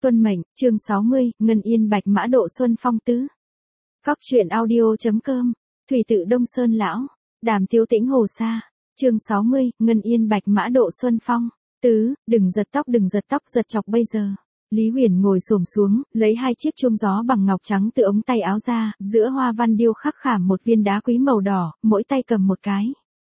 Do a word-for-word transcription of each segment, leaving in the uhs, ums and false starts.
Tuân mệnh, chương sáu mươi, Ngân Yên Bạch Mã Độ Xuân Phong tứ. Góc truyện audio.com, Thủy tự Đông Sơn Lão, Đàm Tiếu Tĩnh Hồ Sa, chương sáu mươi, Ngân Yên Bạch Mã Độ Xuân Phong, tứ, đừng giật tóc đừng giật tóc giật chọc bây giờ. Lý Huyền ngồi xổm xuống, lấy hai chiếc chuông gió bằng ngọc trắng từ ống tay áo ra, giữa hoa văn điêu khắc khảm một viên đá quý màu đỏ, mỗi tay cầm một cái.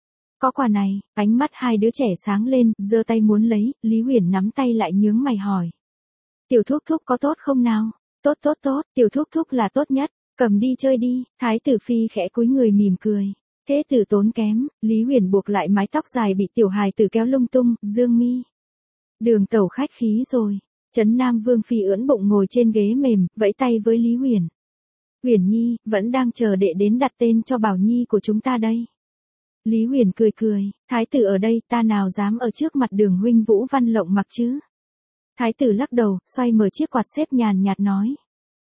Có quà này, ánh mắt hai đứa trẻ sáng lên, giơ tay muốn lấy, Lý Huyền nắm tay lại nhướng mày hỏi. Tiểu thúc thúc có tốt không nào? Tốt tốt tốt, tiểu thúc thúc là tốt nhất, cầm đi chơi đi, Thái tử phi khẽ cúi người mỉm cười. Thế tử tốn kém, Lý Huyền buộc lại mái tóc dài bị tiểu hài tử kéo lung tung, dương mi. Đường tẩu khách khí rồi. Trấn Nam Vương phi ưỡn bụng ngồi trên ghế mềm, vẫy tay với Lý Huyền. Huyền Nhi, vẫn đang chờ đệ đến đặt tên cho Bảo Nhi của chúng ta đây. Lý Huyền cười cười, thái tử ở đây ta nào dám ở trước mặt Đường huynh Vũ Văn lộng mặc chứ. Thái tử lắc đầu, xoay mở chiếc quạt xếp nhàn nhạt nói.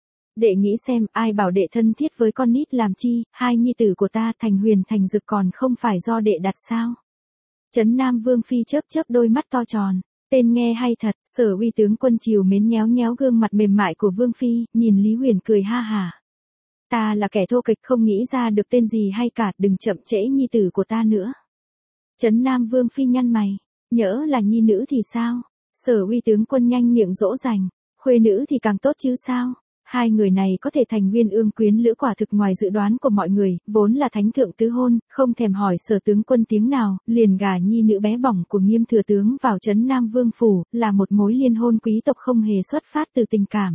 Đệ nghĩ xem ai bảo đệ thân thiết với con nít làm chi, hai nhi tử của ta Thành Huyền Thành Dực còn không phải do đệ đặt sao. Trấn Nam Vương phi chớp chớp đôi mắt to tròn. Tên nghe hay thật, Sở Uy tướng quân chiều mến nhéo nhéo gương mặt mềm mại của Vương phi, nhìn Lý Huyền cười ha hả. Ta là kẻ thô kịch không nghĩ ra được tên gì hay cả, đừng chậm trễ nhi tử của ta nữa. Trấn Nam Vương phi nhăn mày, nhỡ là nhi nữ thì sao? Sở Uy tướng quân nhanh miệng dỗ dành, khuê nữ thì càng tốt chứ sao? Hai người này có thể thành nguyên ương quyến lữ quả thực ngoài dự đoán của mọi người, vốn là thánh thượng tứ hôn, không thèm hỏi Sở tướng quân tiếng nào, liền gả nhi nữ bé bỏng của Nghiêm thừa tướng vào trấn Nam Vương phủ, là một mối liên hôn quý tộc không hề xuất phát từ tình cảm.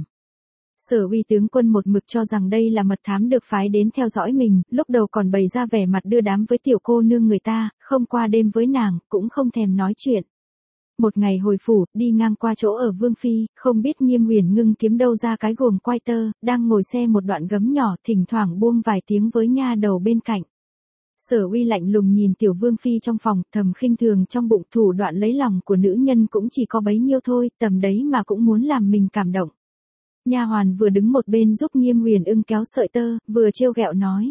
Sở Uy tướng quân một mực cho rằng đây là mật thám được phái đến theo dõi mình, lúc đầu còn bày ra vẻ mặt đưa đám với tiểu cô nương người ta, không qua đêm với nàng, cũng không thèm nói chuyện. Một ngày hồi phủ, đi ngang qua chỗ ở Vương phi, không biết Nghiêm Huyền Ngưng kiếm đâu ra cái guồng quai tơ, đang ngồi xe một đoạn gấm nhỏ, thỉnh thoảng buông vài tiếng với nha đầu bên cạnh. Sở Uy lạnh lùng nhìn tiểu Vương phi trong phòng, thầm khinh thường trong bụng, thủ đoạn lấy lòng của nữ nhân cũng chỉ có bấy nhiêu thôi, tầm đấy mà cũng muốn làm mình cảm động. Nha hoàn vừa đứng một bên giúp Nghiêm Huyền Ưng kéo sợi tơ, vừa trêu ghẹo nói: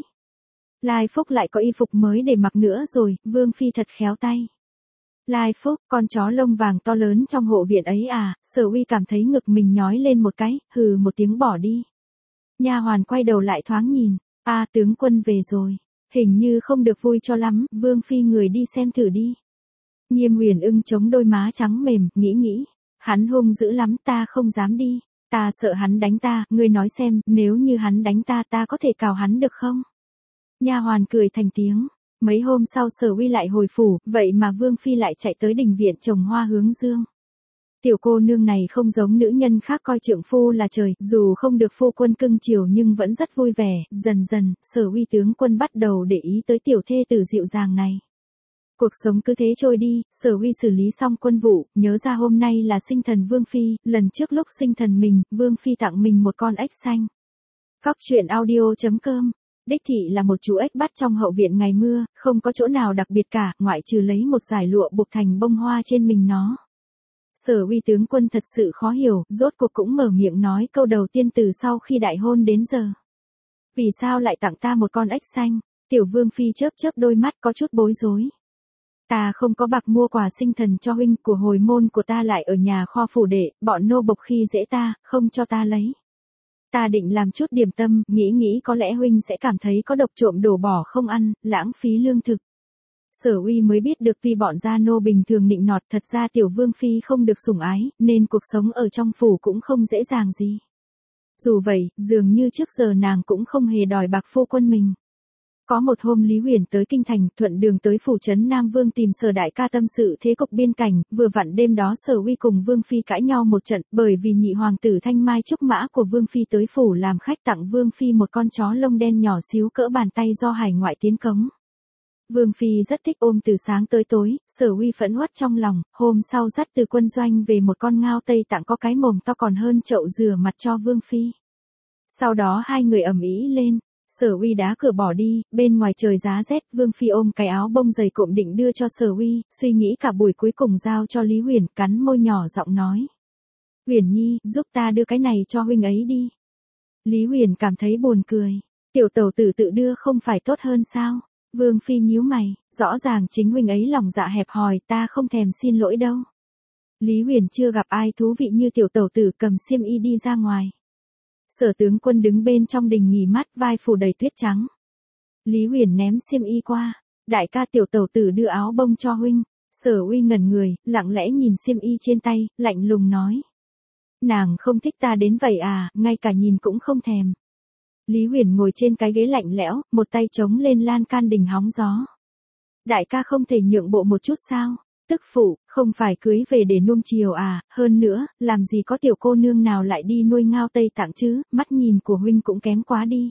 Lai Phúc lại có y phục mới để mặc nữa rồi, Vương phi thật khéo tay. Lai Phúc, con chó lông vàng to lớn trong hộ viện ấy à? Sở Uy cảm thấy ngực mình nhói lên một cái, hừ một tiếng bỏ đi. Nha hoàn quay đầu lại thoáng nhìn, a à, tướng quân về rồi, hình như không được vui cho lắm, Vương phi người đi xem thử đi. Nghiêm Huyền Ưng chống đôi má trắng mềm, nghĩ nghĩ, hắn hung dữ lắm, ta không dám đi, ta sợ hắn đánh ta, ngươi nói xem, nếu như hắn đánh ta ta có thể cào hắn được không? Nha hoàn cười thành tiếng. Mấy hôm sau Sở Uy lại hồi phủ, vậy mà Vương phi lại chạy tới đình viện trồng hoa hướng dương. Tiểu cô nương này không giống nữ nhân khác coi trượng phu là trời, dù không được phu quân cưng chiều nhưng vẫn rất vui vẻ, dần dần, Sở Uy tướng quân bắt đầu để ý tới tiểu thê tử dịu dàng này. Cuộc sống cứ thế trôi đi, Sở Uy xử lý xong quân vụ, nhớ ra hôm nay là sinh thần Vương phi, lần trước lúc sinh thần mình, Vương phi tặng mình một con ếch xanh. Góc truyện audio.com. Đích thị là một chú ếch bắt trong hậu viện ngày mưa, không có chỗ nào đặc biệt cả, ngoại trừ lấy một dải lụa buộc thành bông hoa trên mình nó. Sở Uy tướng quân thật sự khó hiểu, rốt cuộc cũng mở miệng nói câu đầu tiên từ sau khi đại hôn đến giờ. Vì sao lại tặng ta một con ếch xanh? Tiểu Vương phi chớp chớp đôi mắt có chút bối rối. Ta không có bạc mua quà sinh thần cho huynh, của hồi môn của ta lại ở nhà kho phủ đệ, bọn nô bộc khi dễ ta, không cho ta lấy. Ta định làm chút điểm tâm, nghĩ nghĩ có lẽ huynh sẽ cảm thấy có độc trộm đổ bỏ không ăn, lãng phí lương thực. Sở Uy mới biết được tuy bọn gia nô bình thường nịnh nọt, thật ra tiểu Vương phi không được sủng ái, nên cuộc sống ở trong phủ cũng không dễ dàng gì. Dù vậy, dường như trước giờ nàng cũng không hề đòi bạc phu quân mình. Có một hôm Lý Huyền tới kinh thành, thuận đường tới phủ trấn Nam Vương tìm Sở đại ca tâm sự thế cục biên cảnh, vừa vặn đêm đó Sở Uy cùng Vương phi cãi nhau một trận, bởi vì nhị hoàng tử Thanh Mai trúc mã của Vương phi tới phủ làm khách, tặng Vương phi một con chó lông đen nhỏ xíu cỡ bàn tay do hải ngoại tiến cống. Vương phi rất thích ôm từ sáng tới tối, Sở Uy phẫn uất trong lòng, hôm sau dắt từ quân doanh về một con ngao tây tặng có cái mồm to còn hơn chậu rửa mặt cho Vương phi. Sau đó hai người ầm ĩ lên. Sở Uy đá cửa bỏ đi, bên ngoài trời giá rét, Vương phi ôm cái áo bông dày cộm định đưa cho Sở Uy, suy nghĩ cả buổi cuối cùng giao cho Lý Huyền, cắn môi nhỏ giọng nói: Huyền Nhi, giúp ta đưa cái này cho huynh ấy đi. Lý Huyền cảm thấy buồn cười, tiểu tẩu tử tự đưa không phải tốt hơn sao? Vương phi nhíu mày, rõ ràng chính huynh ấy lòng dạ hẹp hòi, ta không thèm xin lỗi đâu. Lý Huyền chưa gặp ai thú vị như tiểu tẩu tử cầm xiêm y đi ra ngoài. Sở tướng quân đứng bên trong đình nghỉ mát, vai phủ đầy tuyết trắng. Lý Huyền ném xiêm y qua, đại ca tiểu tẩu tử đưa áo bông cho huynh. Sở Uy ngẩn người, lặng lẽ nhìn xiêm y trên tay, lạnh lùng nói. Nàng không thích ta đến vậy à, ngay cả nhìn cũng không thèm. Lý Huyền ngồi trên cái ghế lạnh lẽo, một tay chống lên lan can đình hóng gió. Đại ca không thể nhượng bộ một chút sao? Tức phụ, không phải cưới về để nuông chiều à, hơn nữa, làm gì có tiểu cô nương nào lại đi nuôi ngao Tây Tạng chứ, mắt nhìn của huynh cũng kém quá đi.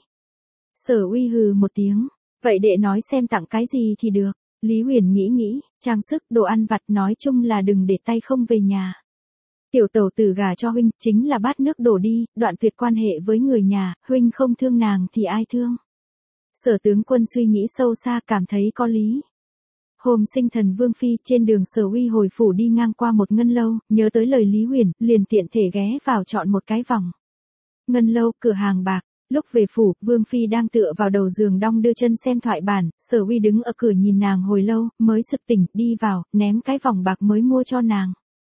Sở Uy hừ một tiếng, vậy đệ nói xem tặng cái gì thì được. Lý Huyền nghĩ nghĩ, trang sức, đồ ăn vặt, nói chung là đừng để tay không về nhà. Tiểu tẩu tử gả cho huynh, chính là bát nước đổ đi, đoạn tuyệt quan hệ với người nhà, huynh không thương nàng thì ai thương. Sở tướng quân suy nghĩ sâu xa, cảm thấy có lý. Hôm sinh thần Vương Phi, trên đường Sở Uy hồi phủ đi ngang qua một ngân lâu, nhớ tới lời Lý Huyền, liền tiện thể ghé vào chọn một cái vòng. Ngân lâu, cửa hàng bạc. Lúc về phủ, Vương Phi đang tựa vào đầu giường đong đưa chân xem thoại bản, Sở Uy đứng ở cửa nhìn nàng hồi lâu, mới sực tỉnh, đi vào, ném cái vòng bạc mới mua cho nàng.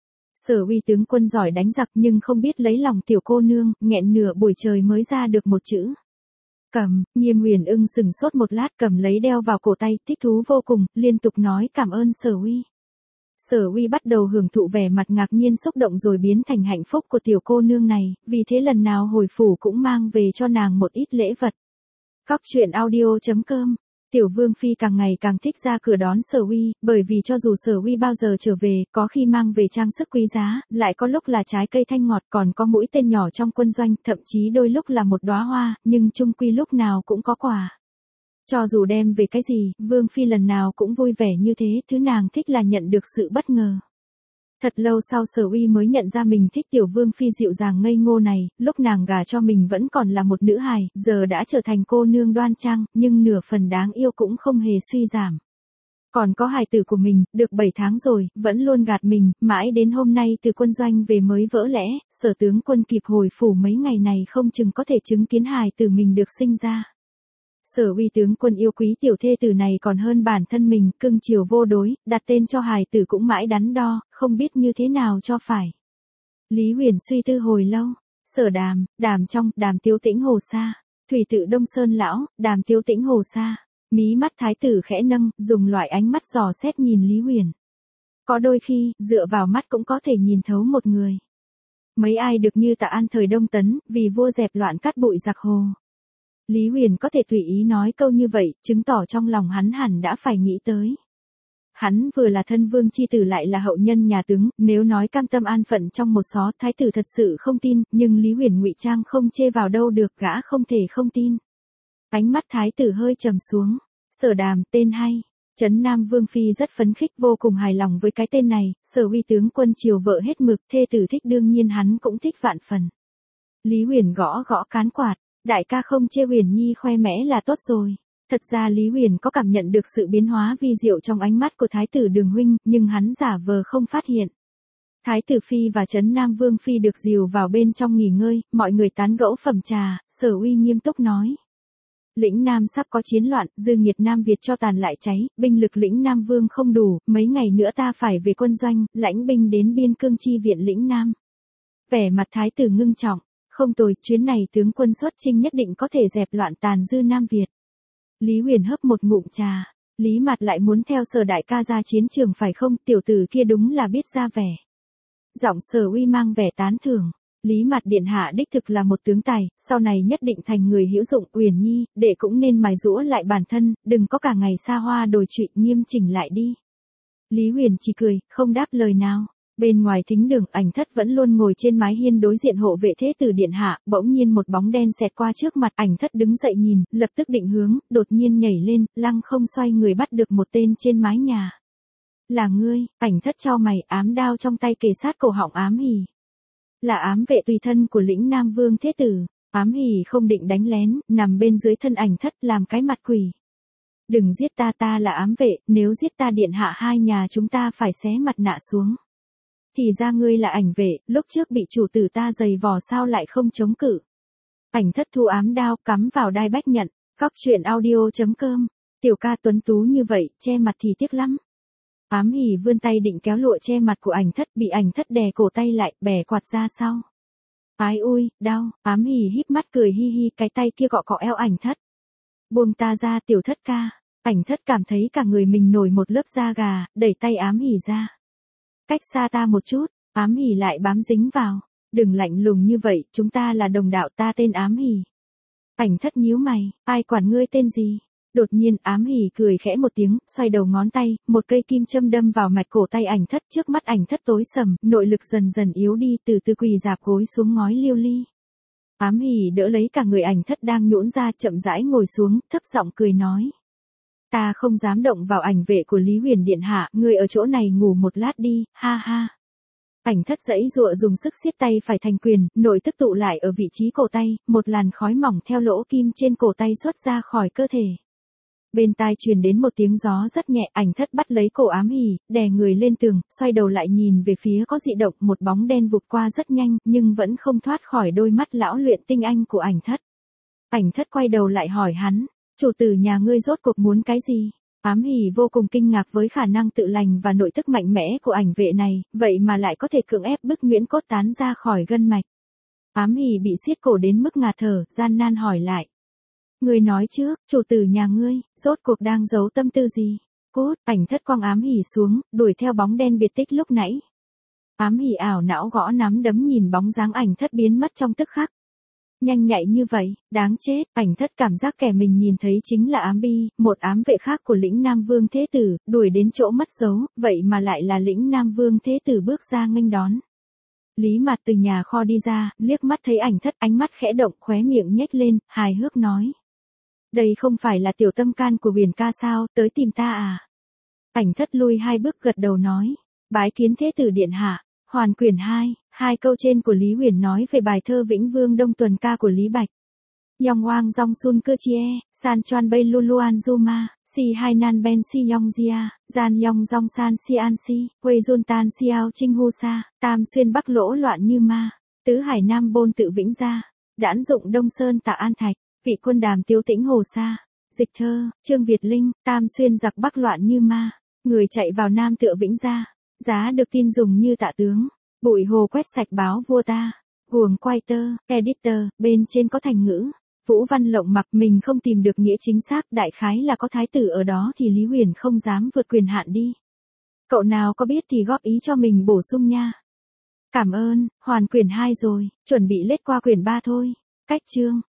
Sở Uy tướng quân giỏi đánh giặc nhưng không biết lấy lòng tiểu cô nương, nghẹn nửa buổi trời mới ra được một chữ. Cầm, Nhiêm Huyền ưng sừng sốt một lát, cầm lấy đeo vào cổ tay, thích thú vô cùng, liên tục nói cảm ơn Sở Uy. Sở Uy bắt đầu hưởng thụ vẻ mặt ngạc nhiên xúc động rồi biến thành hạnh phúc của tiểu cô nương này, vì thế lần nào hồi phủ cũng mang về cho nàng một ít lễ vật. Cóc truyện audio chấm com. Tiểu Vương Phi càng ngày càng thích ra cửa đón Sở Uy, bởi vì cho dù Sở Uy bao giờ trở về, có khi mang về trang sức quý giá, lại có lúc là trái cây thanh ngọt, còn có mũi tên nhỏ trong quân doanh, thậm chí đôi lúc là một đóa hoa, nhưng chung quy lúc nào cũng có quà. Cho dù đem về cái gì, Vương Phi lần nào cũng vui vẻ như thế, thứ nàng thích là nhận được sự bất ngờ. Thật lâu sau Sở Uy mới nhận ra mình thích tiểu Vương Phi dịu dàng ngây ngô này, lúc nàng gả cho mình vẫn còn là một nữ hài, giờ đã trở thành cô nương đoan trang, nhưng nửa phần đáng yêu cũng không hề suy giảm. Còn có hài tử của mình, được bảy tháng rồi, vẫn luôn gạt mình, mãi đến hôm nay từ quân doanh về mới vỡ lẽ, Sở tướng quân kịp hồi phủ mấy ngày này không chừng có thể chứng kiến hài tử mình được sinh ra. Sở Uy tướng quân yêu quý tiểu thê tử này còn hơn bản thân mình, cưng chiều vô đối, đặt tên cho hài tử cũng mãi đắn đo, không biết như thế nào cho phải. Lý Huyền suy tư hồi lâu, Sở Đàm, Đàm trong, Đàm Tiếu Tĩnh Hồ Sa, Thủy Tự Đông Sơn lão, Đàm Tiếu Tĩnh Hồ Sa, mí mắt thái tử khẽ nâng, dùng loại ánh mắt dò xét nhìn Lý Huyền. Có đôi khi, dựa vào mắt cũng có thể nhìn thấu một người. Mấy ai được như Tạ An thời Đông Tấn, vì vua dẹp loạn cát bụi giặc hồ. Lý Huyền có thể tùy ý nói câu như vậy, chứng tỏ trong lòng hắn hẳn đã phải nghĩ tới. Hắn vừa là thân vương chi tử lại là hậu nhân nhà tướng, nếu nói cam tâm an phận trong một xó, thái tử thật sự không tin, nhưng Lý Huyền ngụy trang không chê vào đâu được, gã không thể không tin. Ánh mắt thái tử hơi trầm xuống. Sở Đàm, tên hay. Trấn Nam Vương Phi rất phấn khích, vô cùng hài lòng với cái tên này, Sở Uy tướng quân chiều vợ hết mực, thê tử thích đương nhiên hắn cũng thích vạn phần. Lý Huyền gõ gõ cán quạt. Đại ca không chê Huyền Nhi khoe mẽ là tốt rồi. Thật ra Lý Huyền có cảm nhận được sự biến hóa vi diệu trong ánh mắt của Thái tử Đường huynh, nhưng hắn giả vờ không phát hiện. Thái tử Phi và Trấn Nam Vương Phi được dìu vào bên trong nghỉ ngơi, mọi người tán gẫu phẩm trà, Sở Uy nghiêm túc nói. Lĩnh Nam sắp có chiến loạn, dư nghiệt Nam Việt cho tàn lại cháy, binh lực Lĩnh Nam Vương không đủ, mấy ngày nữa ta phải về quân doanh, lãnh binh đến biên cương chi viện Lĩnh Nam. Vẻ mặt Thái tử ngưng trọng. Không tồi, chuyến này tướng quân xuất chinh nhất định có thể dẹp loạn tàn dư Nam Việt. Lý Huyền hấp một ngụm trà. Lý Mạt lại muốn theo Sở đại ca ra chiến trường phải không, tiểu tử kia đúng là biết ra vẻ. Giọng Sở Uy mang vẻ tán thưởng. Lý Mạt điện hạ đích thực là một tướng tài, sau này nhất định thành người hữu dụng. Uyển Nhi, đệ cũng nên mài giũa lại bản thân, đừng có cả ngày xa hoa đồi trụy, nghiêm chỉnh lại đi. Lý Huyền chỉ cười, không đáp lời nào. Bên ngoài thính đường, Ảnh Thất vẫn luôn ngồi trên mái hiên đối diện hộ vệ thế tử điện hạ, bỗng nhiên một bóng đen xẹt qua trước mặt, Ảnh Thất đứng dậy nhìn, lập tức định hướng, đột nhiên nhảy lên, lăng không xoay người bắt được một tên trên mái nhà. Là ngươi, Ảnh Thất chau mày, ám đao trong tay kề sát cổ họng Ám Hỉ. Là ám vệ tùy thân của Lĩnh Nam Vương thế tử. Ám Hỉ không định đánh lén, nằm bên dưới thân Ảnh Thất làm cái mặt quỷ. Đừng giết ta, ta là ám vệ, nếu giết ta điện hạ hai nhà chúng ta phải xé mặt nạ xuống. Thì ra ngươi là Ảnh vệ, lúc trước bị chủ tử ta giày vò sao lại không chống cự. Ảnh Thất thu ám đao cắm vào đai bách nhận. Cóc truyện audio chấm com. Tiểu ca tuấn tú như vậy, che mặt thì tiếc lắm. Ám Hỉ vươn tay định kéo lụa che mặt của Ảnh Thất, bị Ảnh Thất đè cổ tay lại, bẻ quạt ra sau. Ái ui, đau, Ám Hỉ híp mắt cười hi hi, cái tay kia cọ cọ eo Ảnh Thất. Buông ta ra Tiểu Thất ca. Ảnh Thất cảm thấy cả người mình nổi một lớp da gà, đẩy tay Ám Hỉ ra. Cách xa ta một chút, Ám Hỉ lại bám dính vào. Đừng lạnh lùng như vậy, chúng ta là đồng đạo, ta tên Ám Hỉ. Ảnh Thất nhíu mày, ai quản ngươi tên gì? Đột nhiên Ám Hỉ cười khẽ một tiếng, xoay đầu ngón tay, một cây kim châm đâm vào mạch cổ tay Ảnh Thất, trước mắt Ảnh Thất tối sầm, nội lực dần dần yếu đi, từ từ quỳ rạp gối xuống ngói liêu ly. Ám Hỉ đỡ lấy cả người Ảnh Thất đang nhũn ra, chậm rãi ngồi xuống, thấp giọng cười nói. Ta không dám động vào ảnh vệ của Lý Huyền điện hạ, ngươi ở chỗ này ngủ một lát đi, ha ha. Ảnh Thất giãy giụa dùng sức siết tay phải thành quyền, nội tức tụ lại ở vị trí cổ tay, một làn khói mỏng theo lỗ kim trên cổ tay xuất ra khỏi cơ thể. Bên tai truyền đến một tiếng gió rất nhẹ, Ảnh Thất bắt lấy cổ Ám Hỉ, đè người lên tường, xoay đầu lại nhìn về phía có dị động, một bóng đen vụt qua rất nhanh, nhưng vẫn không thoát khỏi đôi mắt lão luyện tinh anh của Ảnh Thất. Ảnh Thất quay đầu lại hỏi hắn, chủ tử nhà ngươi rốt cuộc muốn cái gì? Ám Hỉ vô cùng kinh ngạc với khả năng tự lành và nội tức mạnh mẽ của ảnh vệ này, vậy mà lại có thể cưỡng ép bức Nguyễn Cốt tán ra khỏi gân mạch. Ám Hỉ bị siết cổ đến mức ngạt thở, gian nan hỏi lại. Ngươi nói trước, chủ tử nhà ngươi, rốt cuộc đang giấu tâm tư gì? Cút, Ảnh Thất quăng Ám Hỉ xuống, đuổi theo bóng đen biệt tích lúc nãy. Ám Hỉ ảo não gõ nắm đấm nhìn bóng dáng Ảnh Thất biến mất trong tức khắc. Nhanh nhạy như vậy, đáng chết, Ảnh Thất cảm giác kẻ mình nhìn thấy chính là Ám Bi, một ám vệ khác của lĩnh Nam Vương Thế Tử, đuổi đến chỗ mất dấu, vậy mà lại là lĩnh Nam Vương Thế Tử bước ra nghênh đón. Lý Mạt từ nhà kho đi ra, liếc mắt thấy Ảnh Thất, ánh mắt khẽ động, khóe miệng nhếch lên, hài hước nói. Đây không phải là tiểu tâm can của Huyền ca sao, tới tìm ta à? Ảnh Thất lui hai bước gật đầu nói, bái kiến Thế Tử điện hạ. Hoàn quyển hai, hai câu trên của Lý Huyền nói về bài thơ Vĩnh Vương Đông Tuần ca của Lý Bạch. Yong Wang Dong Sun Cơ Chie, San Chuan Bay Luluan Zuma, Si Hai Nan Ben Si Yong Jia, Gian Yong Dong San Si An Si, Huey Jun Tan Xiao Trinh Hu Sa, Tam Xuyên Bắc Lỗ loạn như ma, Tứ Hải Nam Bôn tự Vĩnh Gia, Đãn dụng Đông Sơn tạ An Thạch, Vị Quân Đàm Tiếu Tĩnh Hồ Sa, Dịch thơ, Trương Việt Linh, Tam Xuyên giặc Bắc loạn như ma, người chạy vào Nam tựa Vĩnh Gia. Giá được tin dùng như tạ tướng, bụi hồ quét sạch báo vua ta, guồng quay tơ, editor, bên trên có thành ngữ, Vũ Văn Lộng mặc mình không tìm được nghĩa chính xác, đại khái là có thái tử ở đó thì Lý Huyền không dám vượt quyền hạn đi. Cậu nào có biết thì góp ý cho mình bổ sung nha. Cảm ơn, hoàn quyển hai rồi, chuẩn bị lết qua quyển ba thôi. Cách chương.